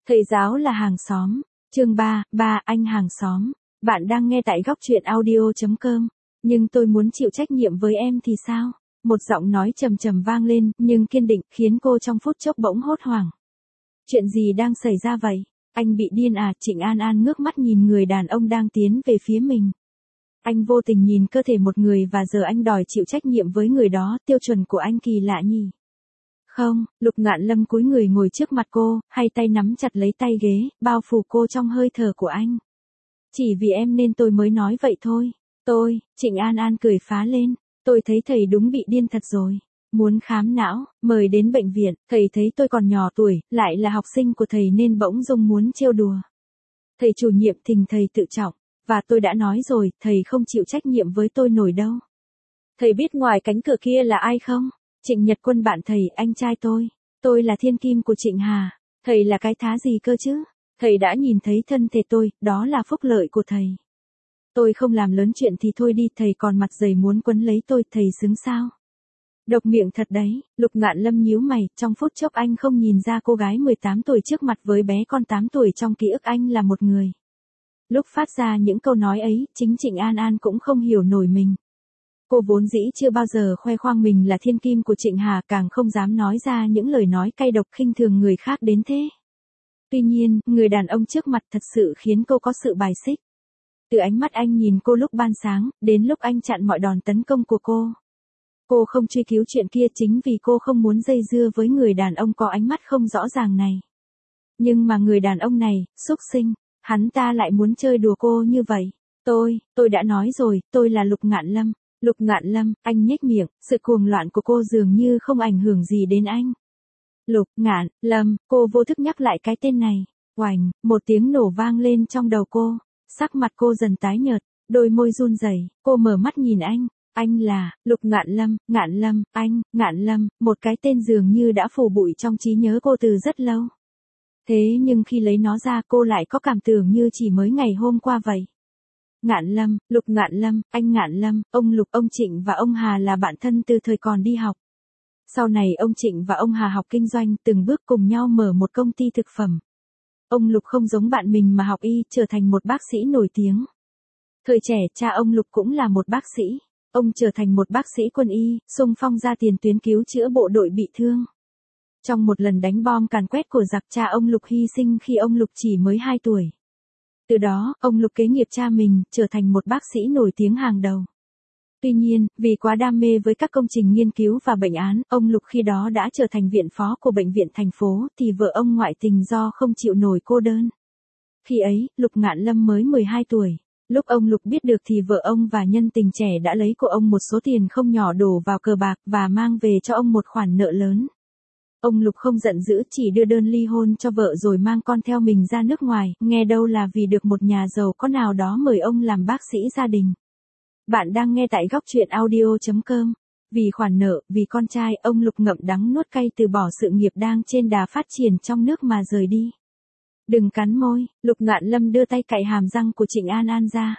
Thầy giáo là hàng xóm. Chương 3, anh hàng xóm. Bạn đang nghe tại góc truyện audio.com. Nhưng tôi muốn chịu trách nhiệm với em thì sao? Một giọng nói trầm trầm vang lên, nhưng kiên định, khiến cô trong phút chốc bỗng hốt hoảng. Chuyện gì đang xảy ra vậy? Anh bị điên à? Trịnh An An ngước mắt nhìn người đàn ông đang tiến về phía mình. Anh vô tình nhìn cơ thể một người và giờ anh đòi chịu trách nhiệm với người đó, tiêu chuẩn của anh kỳ lạ nhỉ? Không, Lục Ngạn Lâm cúi người ngồi trước mặt cô, hai tay nắm chặt lấy tay ghế, bao phủ cô trong hơi thở của anh. Chỉ vì em nên tôi mới nói vậy thôi. Trịnh An An cười phá lên. Tôi thấy thầy đúng bị điên thật rồi. Muốn khám não, mời đến bệnh viện, thầy thấy tôi còn nhỏ tuổi, lại là học sinh của thầy nên bỗng dưng muốn trêu đùa. Thầy chủ nhiệm thỉnh thầy tự trọng, và tôi đã nói rồi, thầy không chịu trách nhiệm với tôi nổi đâu. Thầy biết ngoài cánh cửa kia là ai không? Trịnh Nhật Quân bạn thầy, anh trai tôi. Tôi là thiên kim của Trịnh Hà. Thầy là cái thá gì cơ chứ? Thầy đã nhìn thấy thân thể tôi, đó là phúc lợi của thầy. Tôi không làm lớn chuyện thì thôi đi, thầy còn mặt dày muốn quấn lấy tôi, thầy xứng sao? Độc miệng thật đấy. Lục Ngạn Lâm nhíu mày, trong phút chốc anh không nhìn ra cô gái 18 tuổi trước mặt với bé con 8 tuổi trong ký ức anh là một người. Lúc phát ra những câu nói ấy, chính Trịnh An An cũng không hiểu nổi mình. Cô vốn dĩ chưa bao giờ khoe khoang mình là thiên kim của Trịnh Hà, càng không dám nói ra những lời nói cay độc khinh thường người khác đến thế. Tuy nhiên, người đàn ông trước mặt thật sự khiến cô có sự bài xích. Từ ánh mắt anh nhìn cô lúc ban sáng, đến lúc anh chặn mọi đòn tấn công của cô. Cô không truy cứu chuyện kia chính vì cô không muốn dây dưa với người đàn ông có ánh mắt không rõ ràng này. Nhưng mà người đàn ông này, xúc sinh, hắn ta lại muốn chơi đùa cô như vậy. Tôi đã nói rồi, tôi là Lục Ngạn Lâm. Lục Ngạn Lâm, anh nhếch miệng, sự cuồng loạn của cô dường như không ảnh hưởng gì đến anh. Lục Ngạn Lâm, cô vô thức nhắc lại cái tên này. Oành, một tiếng nổ vang lên trong đầu cô. Sắc mặt cô dần tái nhợt, đôi môi run rẩy, cô mở mắt nhìn anh. Anh là, Lục Ngạn Lâm, anh, Ngạn Lâm, một cái tên dường như đã phủ bụi trong trí nhớ cô từ rất lâu. Thế nhưng khi lấy nó ra cô lại có cảm tưởng như chỉ mới ngày hôm qua vậy. Ngạn Lâm, Lục Ngạn Lâm, anh Ngạn Lâm, ông Lục, ông Trịnh và ông Hà là bạn thân từ thời còn đi học. Sau này ông Trịnh và ông Hà học kinh doanh, từng bước cùng nhau mở một công ty thực phẩm. Ông Lục không giống bạn mình mà học y, trở thành một bác sĩ nổi tiếng. Thời trẻ, cha ông Lục cũng là một bác sĩ. Ông trở thành một bác sĩ quân y, xung phong ra tiền tuyến cứu chữa bộ đội bị thương. Trong một lần đánh bom càn quét của giặc, cha ông Lục hy sinh khi ông Lục chỉ mới 2 tuổi. Từ đó, ông Lục kế nghiệp cha mình, trở thành một bác sĩ nổi tiếng hàng đầu. Tuy nhiên, vì quá đam mê với các công trình nghiên cứu và bệnh án, ông Lục khi đó đã trở thành viện phó của bệnh viện thành phố, thì vợ ông ngoại tình do không chịu nổi cô đơn. Khi ấy, Lục Ngạn Lâm mới 12 tuổi. Lúc ông Lục biết được thì vợ ông và nhân tình trẻ đã lấy của ông một số tiền không nhỏ đổ vào cờ bạc và mang về cho ông một khoản nợ lớn. Ông Lục không giận dữ, chỉ đưa đơn ly hôn cho vợ rồi mang con theo mình ra nước ngoài, nghe đâu là vì được một nhà giàu có nào đó mời ông làm bác sĩ gia đình. Bạn đang nghe tại góc truyện audio.com. Vì khoản nợ, vì con trai, ông Lục ngậm đắng nuốt cay từ bỏ sự nghiệp đang trên đà phát triển trong nước mà rời đi. Đừng cắn môi, Lục Ngạn Lâm đưa tay cạy hàm răng của Trịnh An An ra.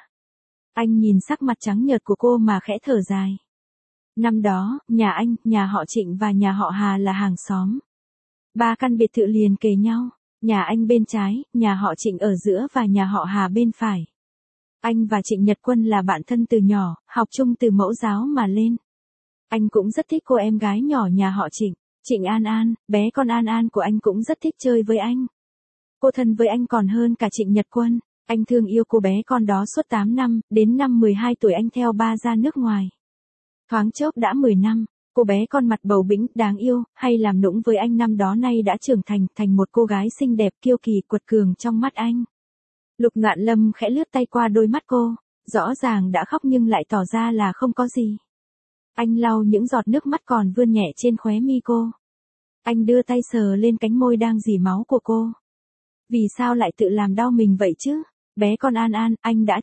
Anh nhìn sắc mặt trắng nhợt của cô mà khẽ thở dài. Năm đó, nhà anh, nhà họ Trịnh và nhà họ Hà là hàng xóm. 3 căn biệt thự liền kề nhau, nhà anh bên trái, nhà họ Trịnh ở giữa và nhà họ Hà bên phải. Anh và Trịnh Nhật Quân là bạn thân từ nhỏ, học chung từ mẫu giáo mà lên. Anh cũng rất thích cô em gái nhỏ nhà họ Trịnh, Trịnh An An, bé con An An của anh cũng rất thích chơi với anh. Cô thân với anh còn hơn cả Trịnh Nhật Quân, anh thương yêu cô bé con đó suốt 8 năm, đến năm 12 tuổi anh theo ba ra nước ngoài. Thoáng chốc đã 10 năm, cô bé con mặt bầu bĩnh, đáng yêu, hay làm nũng với anh năm đó nay đã trưởng thành một cô gái xinh đẹp kiêu kỳ quật cường trong mắt anh. Lục Ngạn Lâm khẽ lướt tay qua đôi mắt cô, rõ ràng đã khóc nhưng lại tỏ ra là không có gì. Anh lau những giọt nước mắt còn vươn nhẹ trên khóe mi cô. Anh đưa tay sờ lên cánh môi đang rỉ máu của cô. Vì sao lại tự làm đau mình vậy chứ? Bé con An An, anh đã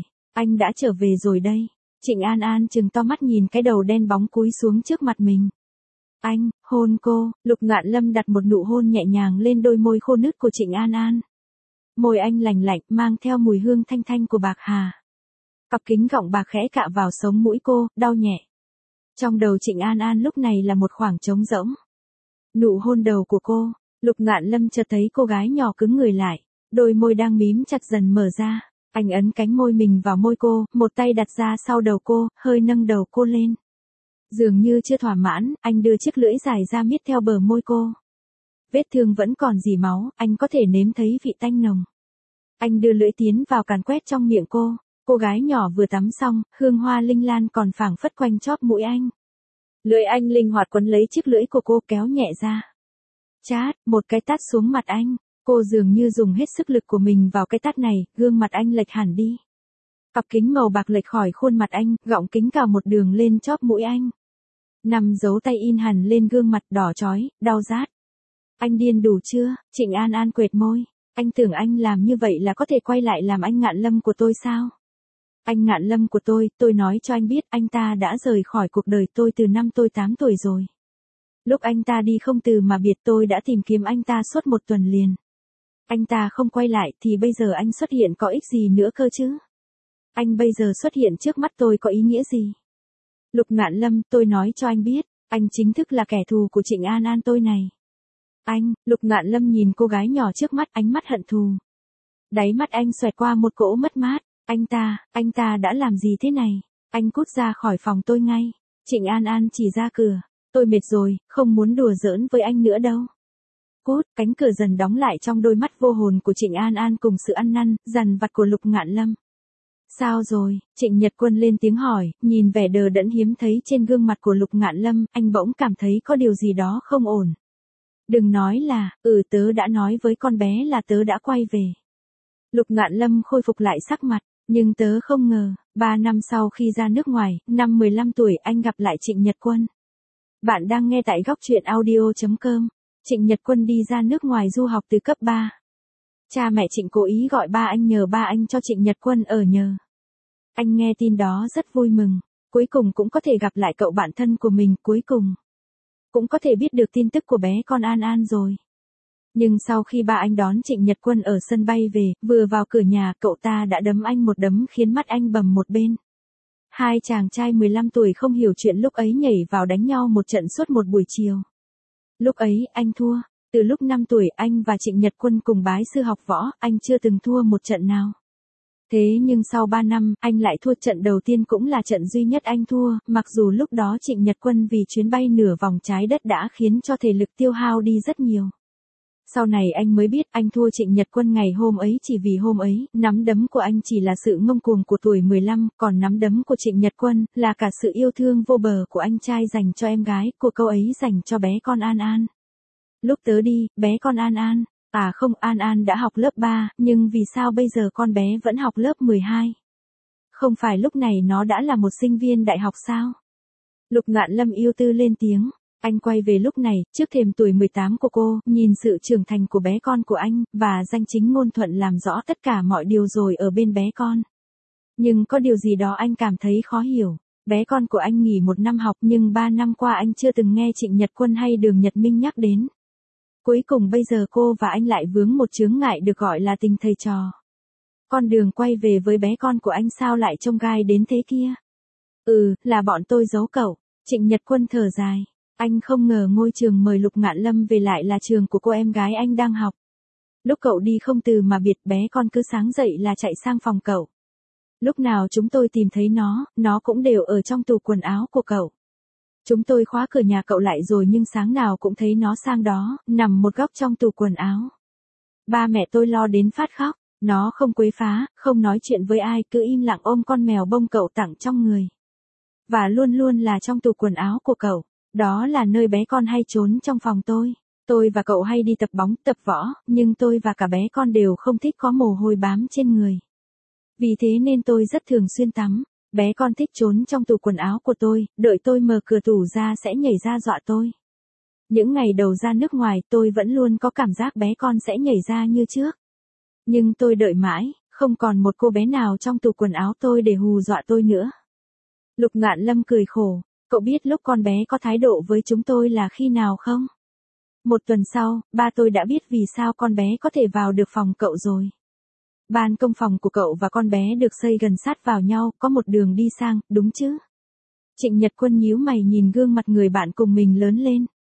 trở về rồi đây. Trịnh An An trừng to mắt nhìn cái đầu đen bóng cúi xuống trước mặt mình. Anh, hôn cô, Lục Ngạn Lâm đặt một nụ hôn nhẹ nhàng lên đôi môi khô nứt của Trịnh An An. Môi anh lành lạnh, mang theo mùi hương thanh thanh của bạc hà. Cặp kính gọng bạc khẽ cạ vào sống mũi cô, đau nhẹ. Trong đầu Trịnh An An lúc này là một khoảng trống rỗng. Nụ hôn đầu của cô, Lục Ngạn Lâm chợt thấy cô gái nhỏ cứng người lại, đôi môi đang mím chặt dần mở ra. Anh ấn cánh môi mình vào môi cô, một tay đặt ra sau đầu cô, hơi nâng đầu cô lên. Dường như chưa thỏa mãn, anh đưa chiếc lưỡi dài ra miết theo bờ môi cô. Vết thương vẫn còn rỉ máu, anh có thể nếm thấy vị tanh nồng. Anh đưa lưỡi tiến vào càn quét trong miệng cô. Cô gái nhỏ vừa tắm xong, hương hoa linh lan còn phảng phất quanh chóp mũi anh. Lưỡi anh linh hoạt quấn lấy chiếc lưỡi của cô kéo nhẹ ra. Chát, một cái tát xuống mặt anh. Cô dường như dùng hết sức lực của mình vào cái tát này, gương mặt anh lệch hẳn đi. Cặp kính màu bạc lệch khỏi khuôn mặt anh, gọng kính cào một đường lên chóp mũi anh. Nằm dấu tay in hẳn lên gương mặt đỏ chói, đau rát. Anh điên đủ chưa? Trịnh An An quệt môi. Anh tưởng anh làm như vậy là có thể quay lại làm anh Ngạn Lâm của tôi sao? Anh Ngạn Lâm của tôi nói cho anh biết anh ta đã rời khỏi cuộc đời tôi từ năm tôi 8 tuổi rồi. Lúc anh ta đi không từ mà biệt tôi đã tìm kiếm anh ta suốt một tuần liền. Anh ta không quay lại thì bây giờ anh xuất hiện có ích gì nữa cơ chứ? Anh bây giờ xuất hiện trước mắt tôi có ý nghĩa gì? Lục Ngạn Lâm, tôi nói cho anh biết, anh chính thức là kẻ thù của Trịnh An An tôi này. Anh, Lục Ngạn Lâm nhìn cô gái nhỏ trước mắt, ánh mắt hận thù. Đáy mắt anh xoẹt qua một cỗ mất mát. Anh ta đã làm gì thế này? Anh cút ra khỏi phòng tôi ngay. Trịnh An An chỉ ra cửa. Tôi mệt rồi, không muốn đùa giỡn với anh nữa đâu. Cút, cánh cửa dần đóng lại trong đôi mắt vô hồn của Trịnh An An cùng sự ăn năn, dằn vặt của Lục Ngạn Lâm. Sao rồi? Trịnh Nhật Quân lên tiếng hỏi, nhìn vẻ đờ đẫn hiếm thấy trên gương mặt của Lục Ngạn Lâm, anh bỗng cảm thấy có điều gì đó không ổn. Đừng nói là, tớ đã nói với con bé là tớ đã quay về. Lục Ngạn Lâm khôi phục lại sắc mặt, nhưng tớ không ngờ, 3 năm sau khi ra nước ngoài, năm 15 tuổi anh gặp lại Trịnh Nhật Quân. Bạn đang nghe tại góc truyện audio.com. Trịnh Nhật Quân đi ra nước ngoài du học từ cấp 3. Cha mẹ Trịnh cố ý gọi ba anh nhờ ba anh cho Trịnh Nhật Quân ở nhờ. Anh nghe tin đó rất vui mừng, cuối cùng cũng có thể gặp lại cậu bạn thân của mình, cuối cùng cũng có thể biết được tin tức của bé con An An rồi. Nhưng sau khi ba anh đón Trịnh Nhật Quân ở sân bay về, vừa vào cửa nhà, cậu ta đã đấm anh một đấm khiến mắt anh bầm một bên. Hai chàng trai 15 tuổi không hiểu chuyện lúc ấy nhảy vào đánh nhau một trận suốt một buổi chiều. Lúc ấy, anh thua. Từ lúc 5 tuổi anh và Trịnh Nhật Quân cùng bái sư học võ, anh chưa từng thua một trận nào. Thế nhưng sau 3 năm, anh lại thua trận đầu tiên cũng là trận duy nhất anh thua, mặc dù lúc đó Trịnh Nhật Quân vì chuyến bay nửa vòng trái đất đã khiến cho thể lực tiêu hao đi rất nhiều. Sau này anh mới biết anh thua Trịnh Nhật Quân ngày hôm ấy chỉ vì hôm ấy, nắm đấm của anh chỉ là sự ngông cuồng của tuổi 15, còn nắm đấm của Trịnh Nhật Quân là cả sự yêu thương vô bờ của anh trai dành cho em gái, của câu ấy dành cho bé con An An. Lúc tớ đi, bé con An An, không, An An đã học lớp 3, nhưng vì sao bây giờ con bé vẫn học lớp 12? Không phải lúc này nó đã là một sinh viên đại học sao? Lục Ngạn Lâm ưu tư lên tiếng. Anh quay về lúc này, trước thềm tuổi 18 của cô, nhìn sự trưởng thành của bé con của anh, và danh chính ngôn thuận làm rõ tất cả mọi điều rồi ở bên bé con. Nhưng có điều gì đó anh cảm thấy khó hiểu. Bé con của anh nghỉ 1 năm học nhưng 3 năm qua anh chưa từng nghe Trịnh Nhật Quân hay Đường Nhật Minh nhắc đến. Cuối cùng bây giờ cô và anh lại vướng một chướng ngại được gọi là tình thầy trò. Con đường quay về với bé con của anh sao lại trông gai đến thế kia? Là bọn tôi giấu cậu. Trịnh Nhật Quân thở dài. Anh không ngờ ngôi trường mời Lục Ngạn Lâm về lại là trường của cô em gái anh đang học. Lúc cậu đi không từ mà biệt, bé con cứ sáng dậy là chạy sang phòng cậu. Lúc nào chúng tôi tìm thấy nó cũng đều ở trong tủ quần áo của cậu. Chúng tôi khóa cửa nhà cậu lại rồi nhưng sáng nào cũng thấy nó sang đó, nằm một góc trong tủ quần áo. Ba mẹ tôi lo đến phát khóc, nó không quấy phá, không nói chuyện với ai, cứ im lặng ôm con mèo bông cậu tặng trong người. Và luôn luôn là trong tủ quần áo của cậu. Đó là nơi bé con hay trốn trong phòng tôi. Tôi và cậu hay đi tập bóng, tập võ, nhưng tôi và cả bé con đều không thích có mồ hôi bám trên người. Vì thế nên tôi rất thường xuyên tắm. Bé con thích trốn trong tủ quần áo của tôi, đợi tôi mở cửa tủ ra sẽ nhảy ra dọa tôi. Những ngày đầu ra nước ngoài tôi vẫn luôn có cảm giác bé con sẽ nhảy ra như trước. Nhưng tôi đợi mãi, không còn một cô bé nào trong tủ quần áo tôi để hù dọa tôi nữa. Lục Ngạn Lâm cười khổ. Cậu biết lúc con bé có thái độ với chúng tôi là khi nào không? 1 tuần sau, ba tôi đã biết vì sao con bé có thể vào được phòng cậu rồi. Ban công phòng của cậu và con bé được xây gần sát vào nhau, có một đường đi sang, đúng chứ? Trịnh Nhật Quân nhíu mày nhìn gương mặt người bạn cùng mình lớn lên.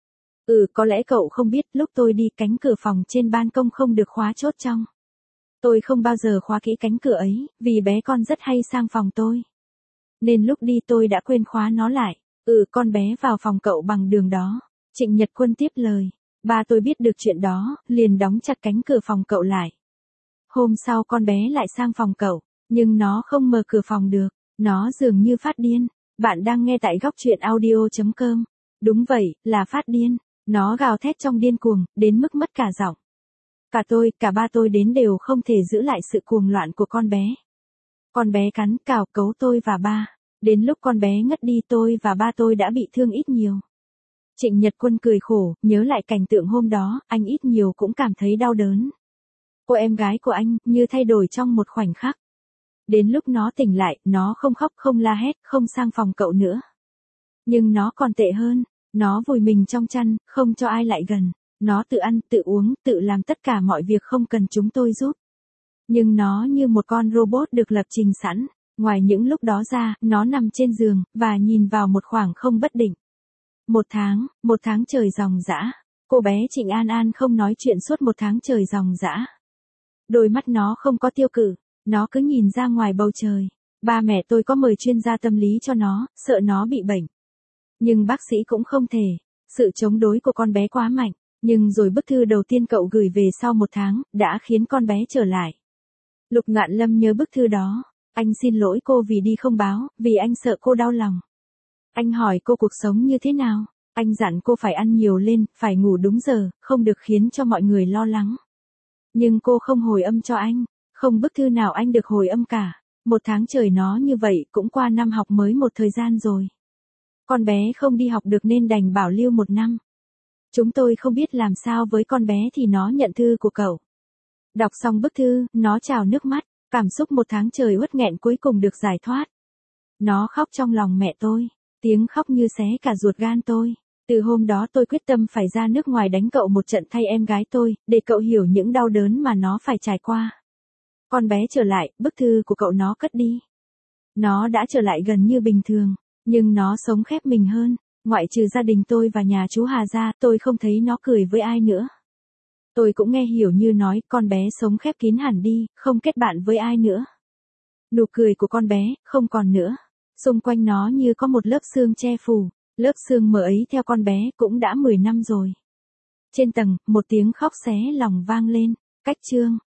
Có lẽ cậu không biết, lúc tôi đi cánh cửa phòng trên ban công không được khóa chốt trong. Tôi không bao giờ khóa kỹ cánh cửa ấy, vì bé con rất hay sang phòng tôi. Nên lúc đi tôi đã quên khóa nó lại. Con bé vào phòng cậu bằng đường đó. Trịnh Nhật Quân tiếp lời. Ba tôi biết được chuyện đó, liền đóng chặt cánh cửa phòng cậu lại. Hôm sau con bé lại sang phòng cậu, nhưng nó không mở cửa phòng được. Nó dường như phát điên. Bạn đang nghe tại góc truyện audio.com. Đúng vậy, là phát điên. Nó gào thét trong điên cuồng, đến mức mất cả giọng. Cả tôi, cả ba tôi đến đều không thể giữ lại sự cuồng loạn của con bé. Con bé cắn, cào, cấu tôi và ba. Đến lúc con bé ngất đi tôi và ba tôi đã bị thương ít nhiều. Trịnh Nhật Quân cười khổ, nhớ lại cảnh tượng hôm đó, anh ít nhiều cũng cảm thấy đau đớn. Cô em gái của anh, như thay đổi trong một khoảnh khắc. Đến lúc nó tỉnh lại, nó không khóc, không la hét, không sang phòng cậu nữa. Nhưng nó còn tệ hơn, nó vùi mình trong chăn, không cho ai lại gần. Nó tự ăn, tự uống, tự làm tất cả mọi việc không cần chúng tôi giúp. Nhưng nó như một con robot được lập trình sẵn. Ngoài những lúc đó ra, nó nằm trên giường, và nhìn vào một khoảng không bất định. Một tháng trời ròng rã. Cô bé Trịnh An An không nói chuyện suốt một tháng trời ròng rã. Đôi mắt nó không có tiêu cự, nó cứ nhìn ra ngoài bầu trời. Ba mẹ tôi có mời chuyên gia tâm lý cho nó, sợ nó bị bệnh. Nhưng bác sĩ cũng không thể. Sự chống đối của con bé quá mạnh. Nhưng rồi bức thư đầu tiên cậu gửi về sau một tháng, đã khiến con bé trở lại. Lục Ngạn Lâm nhớ bức thư đó. Anh xin lỗi cô vì đi không báo, vì anh sợ cô đau lòng. Anh hỏi cô cuộc sống như thế nào. Anh dặn cô phải ăn nhiều lên, phải ngủ đúng giờ, không được khiến cho mọi người lo lắng. Nhưng cô không hồi âm cho anh. Không bức thư nào anh được hồi âm cả. Một tháng trời nó như vậy cũng qua năm học mới một thời gian rồi. Con bé không đi học được nên đành bảo lưu một năm. Chúng tôi không biết làm sao với con bé thì nó nhận thư của cậu. Đọc xong bức thư, nó trào nước mắt. Cảm xúc một tháng trời uất nghẹn cuối cùng được giải thoát. Nó khóc trong lòng mẹ tôi. Tiếng khóc như xé cả ruột gan tôi. Từ hôm đó tôi quyết tâm phải ra nước ngoài đánh cậu một trận thay em gái tôi, để cậu hiểu những đau đớn mà nó phải trải qua. Con bé trở lại, bức thư của cậu nó cất đi. Nó đã trở lại gần như bình thường, nhưng nó sống khép mình hơn. Ngoại trừ gia đình tôi và nhà chú Hà ra, tôi không thấy nó cười với ai nữa. Tôi cũng nghe hiểu như nói, con bé sống khép kín hẳn đi, không kết bạn với ai nữa. Nụ cười của con bé, không còn nữa. Xung quanh nó như có một lớp sương che phủ. Lớp sương mờ ấy theo con bé cũng đã 10 năm rồi. Trên tầng, một tiếng khóc xé lòng vang lên. Cách chương.